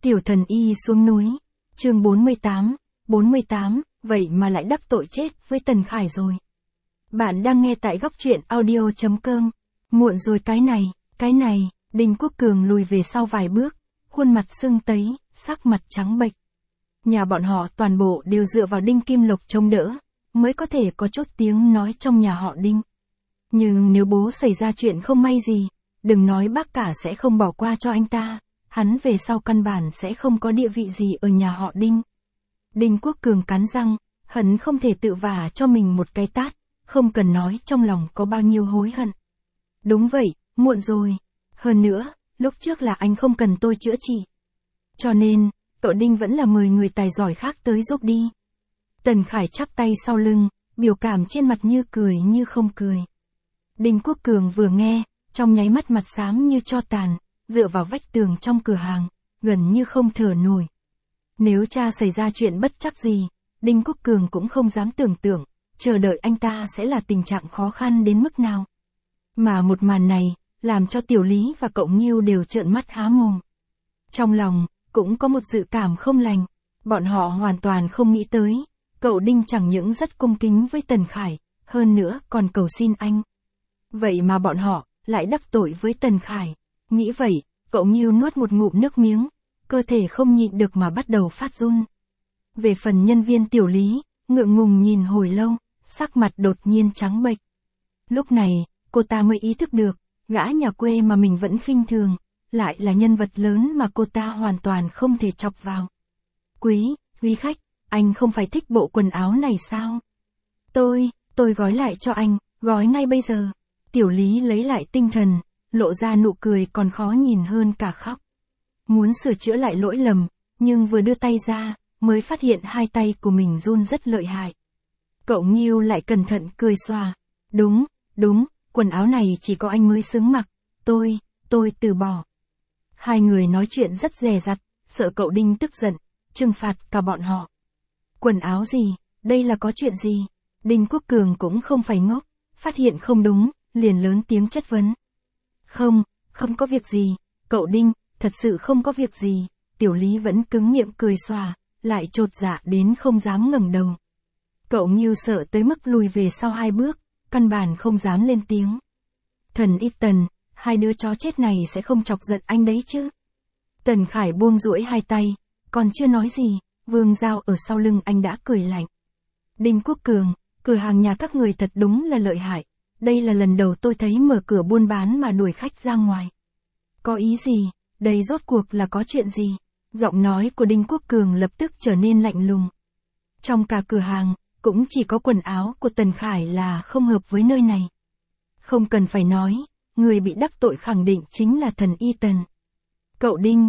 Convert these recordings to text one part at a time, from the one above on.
Tiểu thần y xuống núi, chương 48, vậy mà lại đắc tội chết với Tần Khải rồi. Bạn đang nghe tại góc truyện audio.com, muộn rồi cái này, Đinh Quốc Cường lùi về sau vài bước, khuôn mặt sưng tấy, sắc mặt trắng bệch. Nhà bọn họ toàn bộ đều dựa vào Đinh Kim Lộc trông đỡ, mới có thể có chút tiếng nói trong nhà họ Đinh. Nhưng nếu bố xảy ra chuyện không may gì, đừng nói bác cả sẽ không bỏ qua cho anh ta, hắn về sau căn bản sẽ không có địa vị gì ở nhà họ Đinh. Đinh Quốc Cường cắn răng, hận không thể tự vả cho mình một cái tát, không cần nói trong lòng có bao nhiêu hối hận. Đúng vậy, muộn rồi. Hơn nữa, lúc trước là anh không cần tôi chữa trị. Cho nên, cậu Đinh vẫn là mời người tài giỏi khác tới giúp đi. Tần Khải chắp tay sau lưng, biểu cảm trên mặt như cười như không cười. Đinh Quốc Cường vừa nghe, trong nháy mắt mặt xám như tro tàn, dựa vào vách tường trong cửa hàng, gần như không thở nổi. Nếu cha xảy ra chuyện bất trắc gì, Đinh Quốc Cường cũng không dám tưởng tượng, chờ đợi anh ta sẽ là tình trạng khó khăn đến mức nào. Mà một màn này, làm cho Tiểu Lý và cậu Nghiêu đều trợn mắt há mồm. Trong lòng, cũng có một dự cảm không lành, bọn họ hoàn toàn không nghĩ tới, cậu Đinh chẳng những rất cung kính với Tần Khải, hơn nữa còn cầu xin anh. Vậy mà bọn họ, lại đắc tội với Tần Khải. Nghĩ vậy, cậu Nghiêu nuốt một ngụm nước miếng, cơ thể không nhịn được mà bắt đầu phát run. Về phần nhân viên Tiểu Lý, ngượng ngùng nhìn hồi lâu, sắc mặt đột nhiên trắng bệch. Lúc này, cô ta mới ý thức được, gã nhà quê mà mình vẫn khinh thường, lại là nhân vật lớn mà cô ta hoàn toàn không thể chọc vào. Quý khách, anh không phải thích bộ quần áo này sao? Tôi gói lại cho anh, gói ngay bây giờ. Tiểu Lý lấy lại tinh thần, lộ ra nụ cười còn khó nhìn hơn cả khóc. Muốn sửa chữa lại lỗi lầm, nhưng vừa đưa tay ra, mới phát hiện hai tay của mình run rất lợi hại. Cậu Nghiêu lại cẩn thận cười xòa. Đúng, quần áo này chỉ có anh mới xứng mặc, tôi từ bỏ. Hai người nói chuyện rất dè dặt, sợ cậu Đinh tức giận, trừng phạt cả bọn họ. Quần áo gì, đây là có chuyện gì? Đinh Quốc Cường cũng không phải ngốc, phát hiện không đúng, liền lớn tiếng chất vấn. Không có việc gì, cậu Đinh, thật sự không có việc gì. Tiểu Lý vẫn cứng miệng cười xòa, lại chột dạ đến không dám ngẩng đầu. Cậu Nghiêu sợ tới mức lùi về sau hai bước, căn bản không dám lên tiếng. Thần y Tần, hai đứa chó chết này sẽ không chọc giận anh đấy chứ? Tần Khải buông duỗi hai tay, còn chưa nói gì, Vương Giao ở sau lưng anh đã cười lạnh. Đinh Quốc Cường, cửa hàng nhà các người thật đúng là lợi hại. Đây là lần đầu tôi thấy mở cửa buôn bán mà đuổi khách ra ngoài. Có ý gì? Đây rốt cuộc là có chuyện gì? Giọng nói của Đinh Quốc Cường lập tức trở nên lạnh lùng. Trong cả cửa hàng, cũng chỉ có quần áo của Tần Khải là không hợp với nơi này. Không cần phải nói, người bị đắc tội khẳng định chính là thần y Tần. Cậu Đinh,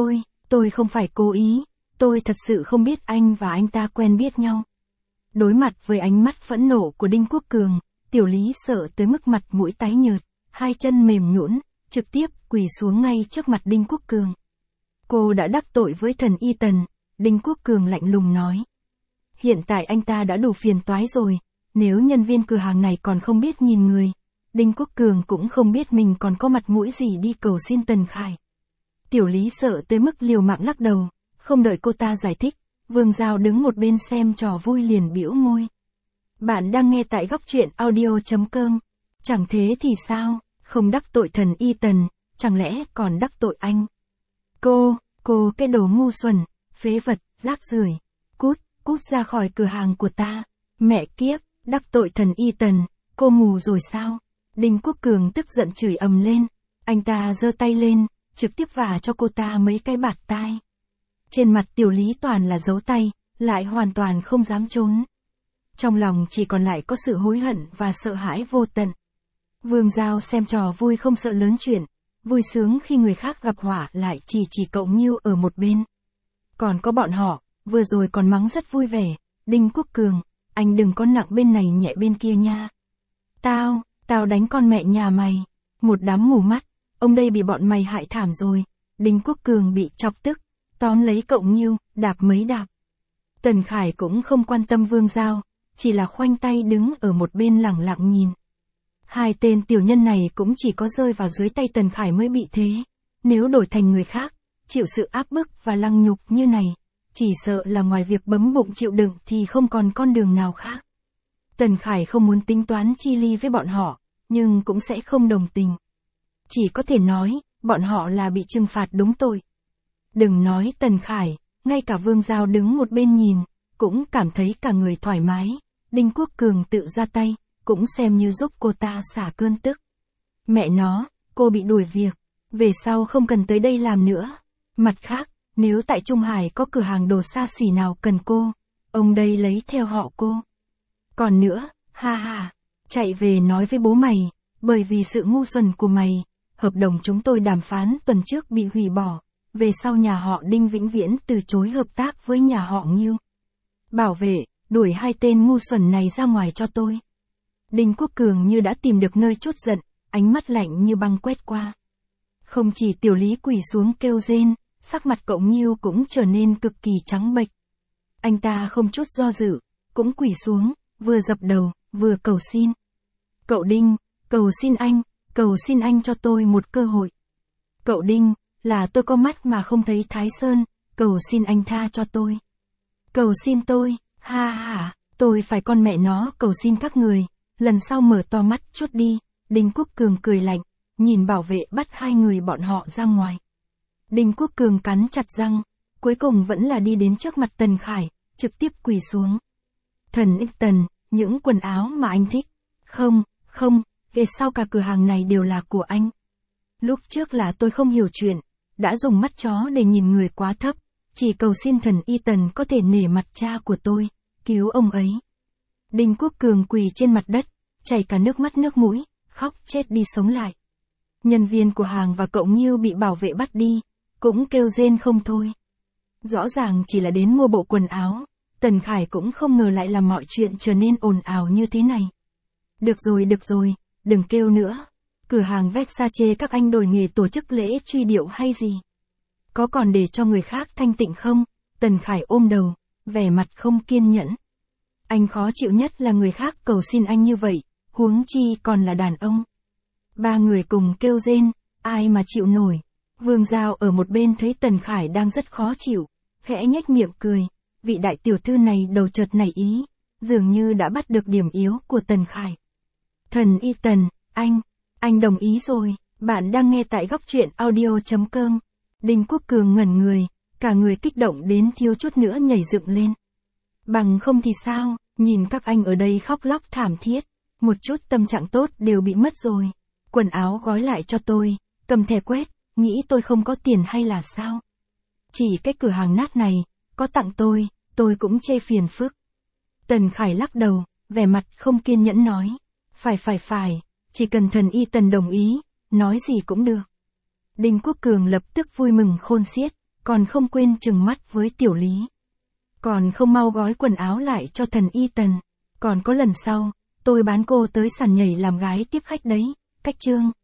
tôi không phải cố ý, tôi thật sự không biết anh và anh ta quen biết nhau. Đối mặt với ánh mắt phẫn nộ của Đinh Quốc Cường, Tiểu Lý sợ tới mức mặt mũi tái nhợt, hai chân mềm nhũn, trực tiếp quỳ xuống ngay trước mặt Đinh Quốc Cường. Cô đã đắc tội với thần y Tần, Đinh Quốc Cường lạnh lùng nói. Hiện tại anh ta đã đủ phiền toái rồi, nếu nhân viên cửa hàng này còn không biết nhìn người, Đinh Quốc Cường cũng không biết mình còn có mặt mũi gì đi cầu xin Tần Khải. Tiểu Lý sợ tới mức liều mạng lắc đầu, không đợi cô ta giải thích, Vương Giao đứng một bên xem trò vui liền bĩu môi. Bạn đang nghe tại góc truyện audio.com. Chẳng thế thì sao, không đắc tội thần y Tần, chẳng lẽ còn đắc tội anh? Cô cái đồ ngu xuẩn, phế vật, rác rưởi, cút ra khỏi cửa hàng của ta. Mẹ kiếp, đắc tội thần y Tần, cô mù rồi sao? Đinh Quốc Cường tức giận chửi ầm lên, anh ta giơ tay lên, trực tiếp vả cho cô ta mấy cái bạt tai. Trên mặt Tiểu Lý toàn là dấu tay, lại hoàn toàn không dám trốn. Trong lòng chỉ còn lại có sự hối hận và sợ hãi vô tận. Vương Giao xem trò vui không sợ lớn chuyện, vui sướng khi người khác gặp họa lại chỉ cậu Nghiêu ở một bên. Còn có bọn họ, vừa rồi còn mắng rất vui vẻ, Đinh Quốc Cường, anh đừng có nặng bên này nhẹ bên kia nha. Tao đánh con mẹ nhà mày, một đám mù mắt, ông đây bị bọn mày hại thảm rồi. Đinh Quốc Cường bị chọc tức, tóm lấy cậu Nghiêu, đạp mấy đạp. Tần Khải cũng không quan tâm Vương Giao, chỉ là khoanh tay đứng ở một bên lẳng lặng nhìn. Hai tên tiểu nhân này cũng chỉ có rơi vào dưới tay Tần Khải mới bị thế, nếu đổi thành người khác, chịu sự áp bức và lăng nhục như này, chỉ sợ là ngoài việc bấm bụng chịu đựng thì không còn con đường nào khác. Tần Khải không muốn tính toán chi ly với bọn họ, nhưng cũng sẽ không đồng tình. Chỉ có thể nói, bọn họ là bị trừng phạt đúng tội. Đừng nói Tần Khải, ngay cả Vương Giao đứng một bên nhìn, cũng cảm thấy cả người thoải mái. Đinh Quốc Cường tự ra tay, cũng xem như giúp cô ta xả cơn tức. Mẹ nó, cô bị đuổi việc, về sau không cần tới đây làm nữa. Mặt khác, nếu tại Trung Hải có cửa hàng đồ xa xỉ nào cần cô, ông đây lấy theo họ cô. Còn nữa, ha ha, chạy về nói với bố mày, bởi vì sự ngu xuẩn của mày, hợp đồng chúng tôi đàm phán tuần trước bị hủy bỏ, về sau nhà họ Đinh vĩnh viễn từ chối hợp tác với nhà họ Ngưu. Bảo vệ, đuổi hai tên ngu xuẩn này ra ngoài cho tôi. Đinh Quốc Cường như đã tìm được nơi trút giận, ánh mắt lạnh như băng quét qua. Không chỉ Tiểu Lý quỳ xuống kêu rên, sắc mặt cậu Ngưu cũng trở nên cực kỳ trắng bệch. Anh ta không chút do dự, cũng quỳ xuống, vừa dập đầu, vừa cầu xin. Cậu Đinh, cầu xin anh cho tôi một cơ hội. Cậu Đinh, là tôi có mắt mà không thấy Thái Sơn, cầu xin anh tha cho tôi. Cầu xin tôi, ha ha, tôi phải con mẹ nó cầu xin các người, lần sau mở to mắt chút đi. Đinh Quốc Cường cười lạnh, nhìn bảo vệ bắt hai người bọn họ ra ngoài. Đinh Quốc Cường cắn chặt răng, cuối cùng vẫn là đi đến trước mặt Tần Khải, trực tiếp quỳ xuống. Thần Tần, những quần áo mà anh thích. Không, về sau cả cửa hàng này đều là của anh. Lúc trước là tôi không hiểu chuyện, đã dùng mắt chó để nhìn người quá thấp, chỉ cầu xin thần Y Tần có thể nể mặt cha của tôi, cứu ông ấy. Đinh Quốc Cường quỳ trên mặt đất, chảy cả nước mắt nước mũi, khóc chết đi sống lại. Nhân viên của hàng và cậu Ngưu bị bảo vệ bắt đi, cũng kêu rên không thôi. Rõ ràng chỉ là đến mua bộ quần áo, Tần Khải cũng không ngờ lại làm mọi chuyện trở nên ồn ào như thế này. Được rồi, đừng kêu nữa. Cửa hàng Versace các anh đổi nghề tổ chức lễ truy điệu hay gì? Có còn để cho người khác thanh tịnh không? Tần Khải ôm đầu, vẻ mặt không kiên nhẫn. Anh khó chịu nhất là người khác cầu xin anh như vậy, huống chi còn là đàn ông. Ba người cùng kêu rên, ai mà chịu nổi. Vương Giao ở một bên thấy Tần Khải đang rất khó chịu, khẽ nhếch miệng cười, vị đại tiểu thư này đầu chợt nảy ý, dường như đã bắt được điểm yếu của Tần Khải. Thần Y Tần, anh đồng ý rồi, bạn đang nghe tại góc truyện audio.com. Đinh Quốc Cường ngẩn người, cả người kích động đến thiếu chút nữa nhảy dựng lên. Bằng không thì sao, nhìn các anh ở đây khóc lóc thảm thiết, một chút tâm trạng tốt đều bị mất rồi. Quần áo gói lại cho tôi, cầm thẻ quét, nghĩ tôi không có tiền hay là sao? Chỉ cái cửa hàng nát này, có tặng tôi cũng chê phiền phức. Tần Khải lắc đầu, vẻ mặt không kiên nhẫn nói. Phải, chỉ cần thần Y Tần đồng ý, nói gì cũng được. Đinh Quốc Cường lập tức vui mừng khôn xiết, còn không quên trừng mắt với Tiểu Lý. Còn không mau gói quần áo lại cho thần Y Tần, còn có lần sau, tôi bán cô tới sàn nhảy làm gái tiếp khách đấy. Cách chương